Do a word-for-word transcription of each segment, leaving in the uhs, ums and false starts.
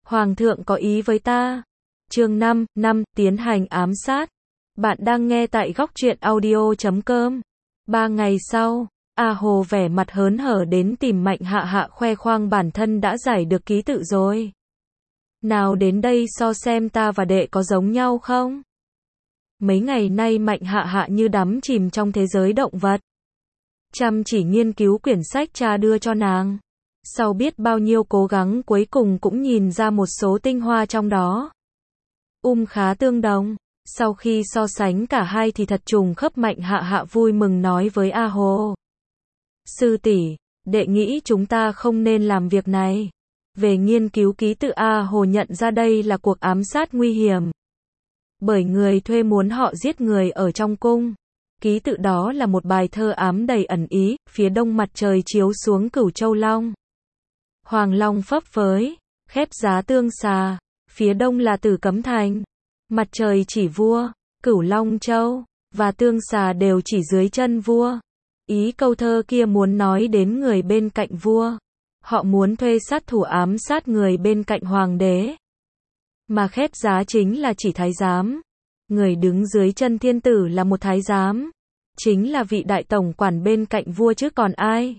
Hoàng thượng có ý với ta. Chương năm, năm, tiến hành ám sát. Bạn đang nghe tại góc truyện audio chấm com. Ba ngày sau, A Hồ vẻ mặt hớn hở đến tìm Mạnh Hạ Hạ khoe khoang bản thân đã giải được ký tự rồi. Nào đến đây so xem ta và đệ có giống nhau không? Mấy ngày nay Mạnh Hạ Hạ như đắm chìm trong thế giới động vật. Chăm chỉ nghiên cứu quyển sách cha đưa cho nàng. Sau biết bao nhiêu cố gắng cuối cùng cũng nhìn ra một số tinh hoa trong đó. Um khá tương đồng. Sau khi so sánh cả hai thì thật trùng khớp. Mạnh Hạ Hạ vui mừng nói với A Hồ. Sư tỷ, đệ nghĩ chúng ta không nên làm việc này. Về nghiên cứu ký tự, A Hồ nhận ra đây là cuộc ám sát nguy hiểm. Bởi người thuê muốn họ giết người ở trong cung. Ký tự đó là một bài thơ ám đầy ẩn ý, phía đông mặt trời chiếu xuống Cửu Châu Long. Hoàng Long phấp phới, khép giá tương xà, phía đông là Tử Cấm Thành. Mặt trời chỉ vua, Cửu Long Châu, và tương xà đều chỉ dưới chân vua. Ý câu thơ kia muốn nói đến người bên cạnh vua. Họ muốn thuê sát thủ ám sát người bên cạnh hoàng đế. Mà khép giá chính là chỉ thái giám. Người đứng dưới chân thiên tử là một thái giám. Chính là vị đại tổng quản bên cạnh vua chứ còn ai.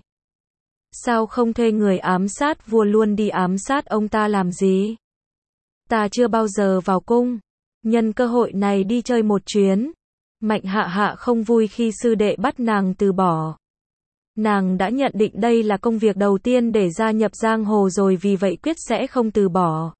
Sao không thuê người ám sát vua luôn đi ám sát ông ta làm gì? Ta chưa bao giờ vào cung. Nhân cơ hội này đi chơi một chuyến. Mạnh Hạ Hạ không vui khi sư đệ bắt nàng từ bỏ. Nàng đã nhận định đây là công việc đầu tiên để gia nhập giang hồ rồi, vì vậy quyết sẽ không từ bỏ.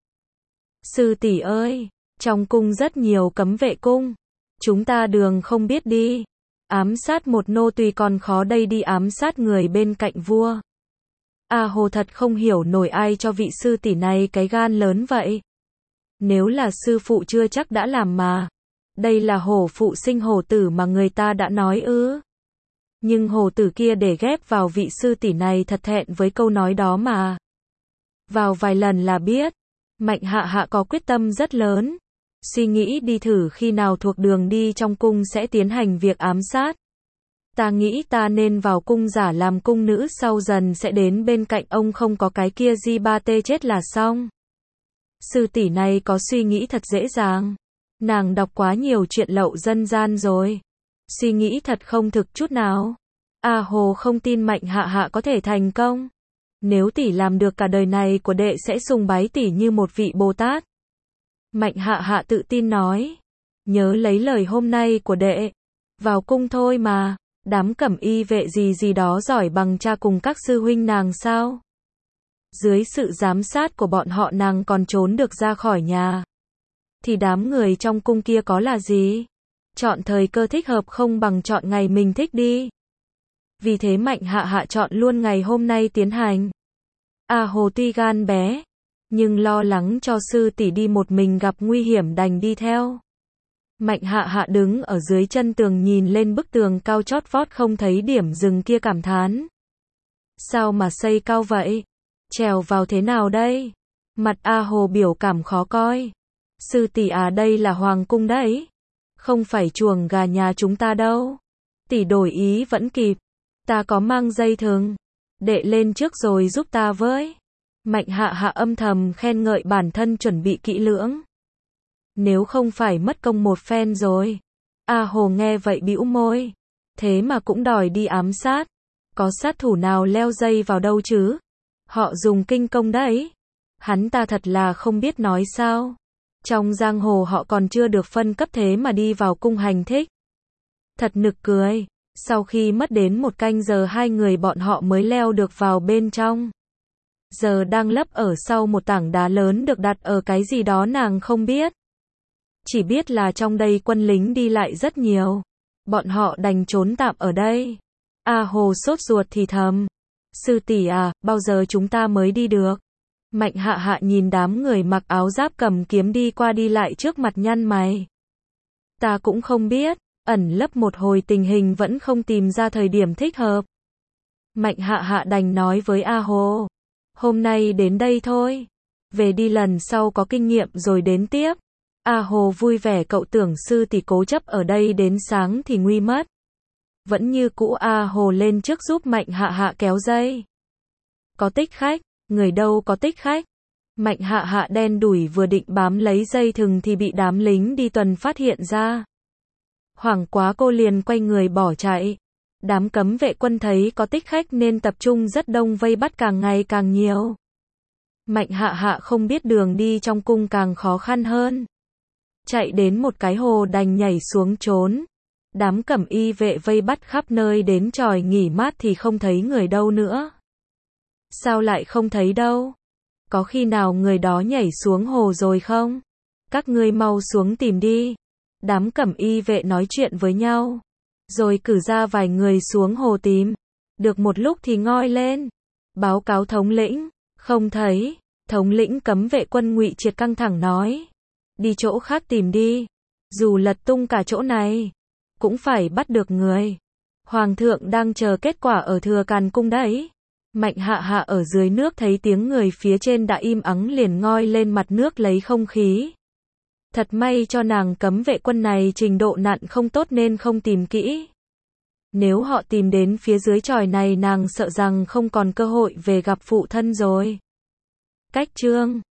Sư tỷ ơi, trong cung rất nhiều cấm vệ cung. Chúng ta đường không biết đi. Ám sát một nô tùy còn khó, đây đi ám sát người bên cạnh vua. A Hồ thật không hiểu nổi ai cho vị sư tỷ này cái gan lớn vậy. Nếu là sư phụ chưa chắc đã làm mà. Đây là hổ phụ sinh hổ tử mà người ta đã nói ư. Nhưng hổ tử kia để ghép vào vị sư tỷ này thật thẹn với câu nói đó mà. Vào vài lần là biết. Mạnh Hạ Hạ có quyết tâm rất lớn. Suy nghĩ đi thử khi nào thuộc đường đi trong cung sẽ tiến hành việc ám sát. Ta nghĩ ta nên vào cung giả làm cung nữ, sau dần sẽ đến bên cạnh ông, không có cái kia di ba tê chết là xong. Sư tỷ này có suy nghĩ thật dễ dàng. Nàng đọc quá nhiều chuyện lậu dân gian rồi. Suy nghĩ thật không thực chút nào. A Hồ không tin Mạnh Hạ Hạ có thể thành công. Nếu tỷ làm được, cả đời này của đệ sẽ sùng bái tỷ như một vị Bồ Tát. Mạnh Hạ Hạ tự tin nói. Nhớ lấy lời hôm nay của đệ. Vào cung thôi mà. Đám cẩm y vệ gì gì đó giỏi bằng cha cùng các sư huynh nàng sao? Dưới sự giám sát của bọn họ nàng còn trốn được ra khỏi nhà. Thì đám người trong cung kia có là gì? Chọn thời cơ thích hợp không bằng chọn ngày mình thích đi. Vì thế Mạnh Hạ Hạ chọn luôn ngày hôm nay tiến hành. A Hồ tuy gan bé, nhưng lo lắng cho sư tỷ đi một mình gặp nguy hiểm đành đi theo. Mạnh Hạ Hạ đứng ở dưới chân tường nhìn lên bức tường cao chót vót không thấy điểm dừng kia cảm thán. Sao mà xây cao vậy? Trèo vào thế nào đây? Mặt A Hồ biểu cảm khó coi. Sư tỷ à, đây là hoàng cung đấy. Không phải chuồng gà nhà chúng ta đâu. Tỷ đổi ý vẫn kịp. Ta có mang dây thừng. Đệ lên trước rồi giúp ta với. Mạnh Hạ Hạ âm thầm khen ngợi bản thân chuẩn bị kỹ lưỡng. Nếu không phải mất công một phen rồi. A Hồ nghe vậy bĩu môi. Thế mà cũng đòi đi ám sát. Có sát thủ nào leo dây vào đâu chứ? Họ dùng kinh công đấy. Hắn ta thật là không biết nói sao. Trong giang hồ họ còn chưa được phân cấp thế mà đi vào cung hành thích. Thật nực cười. Sau khi mất đến một canh giờ hai người bọn họ mới leo được vào bên trong. Giờ đang lấp ở sau một tảng đá lớn được đặt ở cái gì đó nàng không biết. Chỉ biết là trong đây quân lính đi lại rất nhiều. Bọn họ đành trốn tạm ở đây. A Hồ sốt ruột thì thầm. Sư tỷ à, bao giờ chúng ta mới đi được? Mạnh Hạ Hạ nhìn đám người mặc áo giáp cầm kiếm đi qua đi lại trước mặt nhăn mày. Ta cũng không biết, ẩn lấp một hồi tình hình vẫn không tìm ra thời điểm thích hợp. Mạnh Hạ Hạ đành nói với A Hồ. Hôm nay đến đây thôi. Về đi lần sau có kinh nghiệm rồi đến tiếp. A Hồ vui vẻ, cậu tưởng sư tỷ cố chấp ở đây đến sáng thì nguy mất. Vẫn như cũ A Hồ lên trước giúp Mạnh Hạ Hạ kéo dây. Có tích khách, người đâu có tích khách. Mạnh Hạ Hạ đen đủi vừa định bám lấy dây thừng thì bị đám lính đi tuần phát hiện ra. Hoảng quá cô liền quay người bỏ chạy. Đám cấm vệ quân thấy có tích khách nên tập trung rất đông vây bắt càng ngày càng nhiều. Mạnh Hạ Hạ không biết đường đi trong cung càng khó khăn hơn. Chạy đến một cái hồ đành nhảy xuống trốn. Đám cẩm y vệ vây bắt khắp nơi đến tròi nghỉ mát thì không thấy người đâu nữa. Sao lại không thấy đâu? Có khi nào người đó nhảy xuống hồ rồi không? Các ngươi mau xuống tìm đi. Đám cẩm y vệ nói chuyện với nhau. Rồi cử ra vài người xuống hồ tìm. Được một lúc thì ngoi lên. Báo cáo thống lĩnh. Không thấy. Thống lĩnh cấm vệ quân Ngụy Triệt căng thẳng nói. Đi chỗ khác tìm đi. Dù lật tung cả chỗ này. Cũng phải bắt được người. Hoàng thượng đang chờ kết quả ở Thừa Càn Cung đấy. Mạnh Hạ Hạ ở dưới nước thấy tiếng người phía trên đã im ắng liền ngoi lên mặt nước lấy không khí. Thật may cho nàng cấm vệ quân này trình độ nặn không tốt nên không tìm kỹ. Nếu họ tìm đến phía dưới chòi này nàng sợ rằng không còn cơ hội về gặp phụ thân rồi. Cách chương